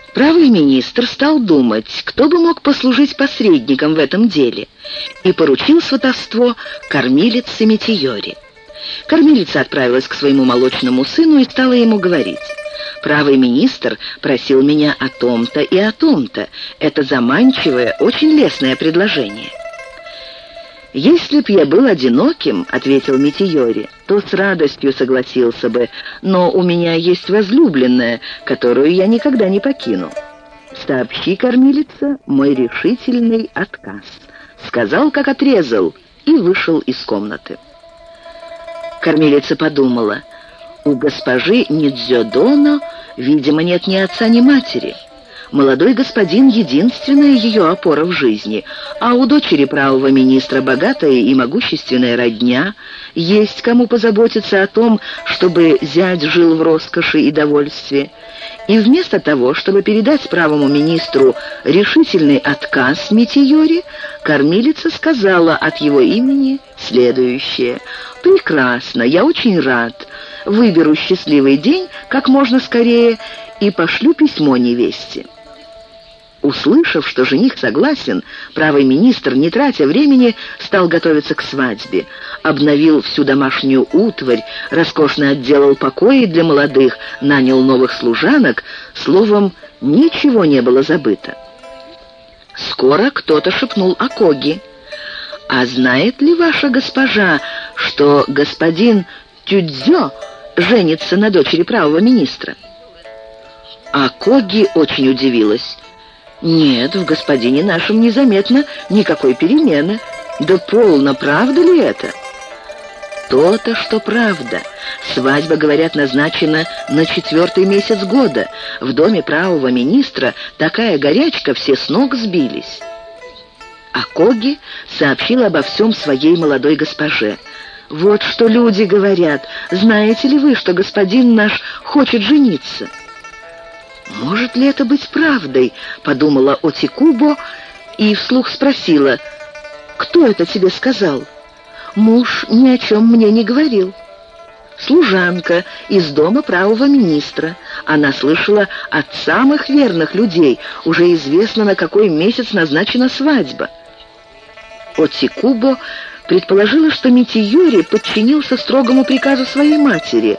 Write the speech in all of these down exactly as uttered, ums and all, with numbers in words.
Правый министр стал думать, кто бы мог послужить посредником в этом деле, и поручил сватовство кормилице Метиоре. Кормилица отправилась к своему молочному сыну и стала ему говорить: «Правый министр просил меня о том-то и о том-то. Это заманчивое, очень лестное предложение». «Если б я был одиноким, — ответил Метиоре, — то с радостью согласился бы, но у меня есть возлюбленная, которую я никогда не покину. Сообщи, кормилица, мой решительный отказ», — сказал, как отрезал, и вышел из комнаты. Кормилица подумала: у госпожи Нидзёдоно, видимо, нет ни отца, ни матери. Молодой господин — единственная ее опора в жизни, а у дочери правого министра богатая и могущественная родня, есть кому позаботиться о том, чтобы зять жил в роскоши и довольстве. И вместо того, чтобы передать правому министру решительный отказ Метиоре, кормилица сказала от его имени следующее: «Прекрасно, я очень рад. Выберу счастливый день как можно скорее и пошлю письмо невесте». Услышав, что жених согласен, правый министр, не тратя времени, стал готовиться к свадьбе. Обновил всю домашнюю утварь, роскошно отделал покои для молодых, нанял новых служанок. Словом, ничего не было забыто. Скоро кто-то шепнул о Коги: «А знает ли ваша госпожа, что господин Тюдзё женится на дочери правого министра?» А Коги очень удивилась. «Нет, в господине нашем незаметно никакой перемены. Да полно, правда ли это?» «То-то, что правда. Свадьба, говорят, назначена на четвертый месяц года. В доме правого министра такая горячка, все с ног сбились». А Коги сообщила обо всем своей молодой госпоже. «Вот что люди говорят. Знаете ли вы, что господин наш хочет жениться?» «Может ли это быть правдой?» — подумала Отикубо и вслух спросила: «Кто это тебе сказал?» «Муж ни о чем мне не говорил». «Служанка из дома правого министра. Она слышала от самых верных людей. Уже известно, на какой месяц назначена свадьба». Отикубо предположила, что Метиоре подчинился строгому приказу своей матери.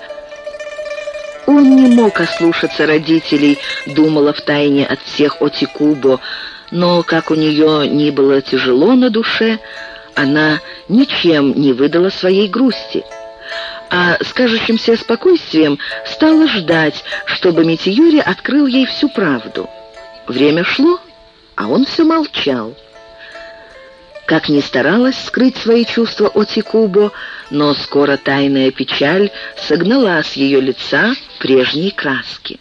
Он не мог ослушаться родителей, думала втайне от всех Отикубо, но, как у нее ни было тяжело на душе, она ничем не выдала своей грусти. А с кажущимся спокойствием стала ждать, чтобы Метиоре открыл ей всю правду. Время шло, а он все молчал. Как ни старалась скрыть свои чувства Отикубо, но скоро тайная печаль согнала с ее лица прежние краски.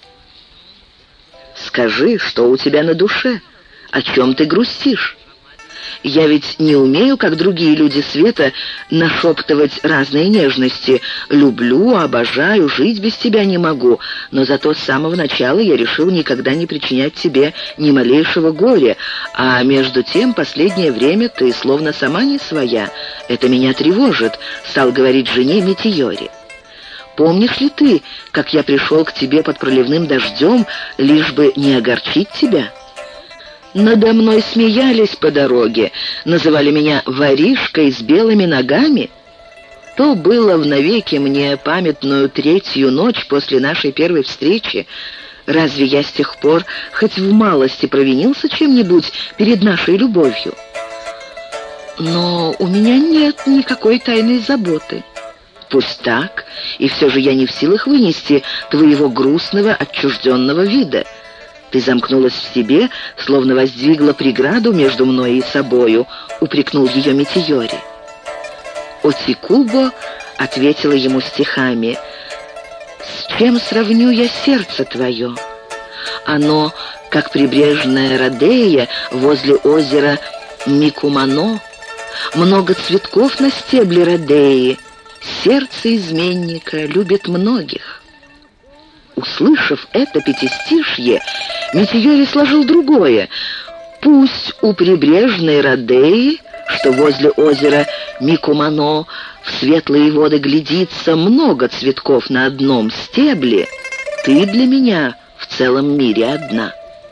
«Скажи, что у тебя на душе? О чем ты грустишь? Я ведь не умею, как другие люди света, нашептывать разные нежности. Люблю, обожаю, жить без тебя не могу, но зато с самого начала я решил никогда не причинять тебе ни малейшего горя, а между тем последнее время ты словно сама не своя. Это меня тревожит», — стал говорить жене Метиоре. «Помнишь ли ты, как я пришел к тебе под проливным дождем, лишь бы не огорчить тебя? Надо мной смеялись по дороге, называли меня воришкой с белыми ногами. То было в навеки мне памятную третью ночь после нашей первой встречи. Разве я с тех пор хоть в малости провинился чем-нибудь перед нашей любовью? Но у меня нет никакой тайной заботы». «Пусть так, и все же я не в силах вынести твоего грустного, отчужденного вида. Ты замкнулась в себе, словно воздвигла преграду между мной и собою», — упрекнул ее Метиоре. Отикубо ответила ему стихами: «С чем сравню я сердце твое? Оно, как прибрежная Родея возле озера Микумано, много цветков на стебле Родеи, сердце изменника любит многих». Услышав это пятистишье, Метиоре сложил другое: «Пусть у прибрежной Родеи, что возле озера Микумано, в светлые воды глядится много цветков на одном стебле, ты для меня в целом мире одна».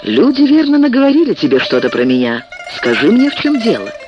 Люди верно наговорили тебе что-то про меня. Скажи мне, в чем дело».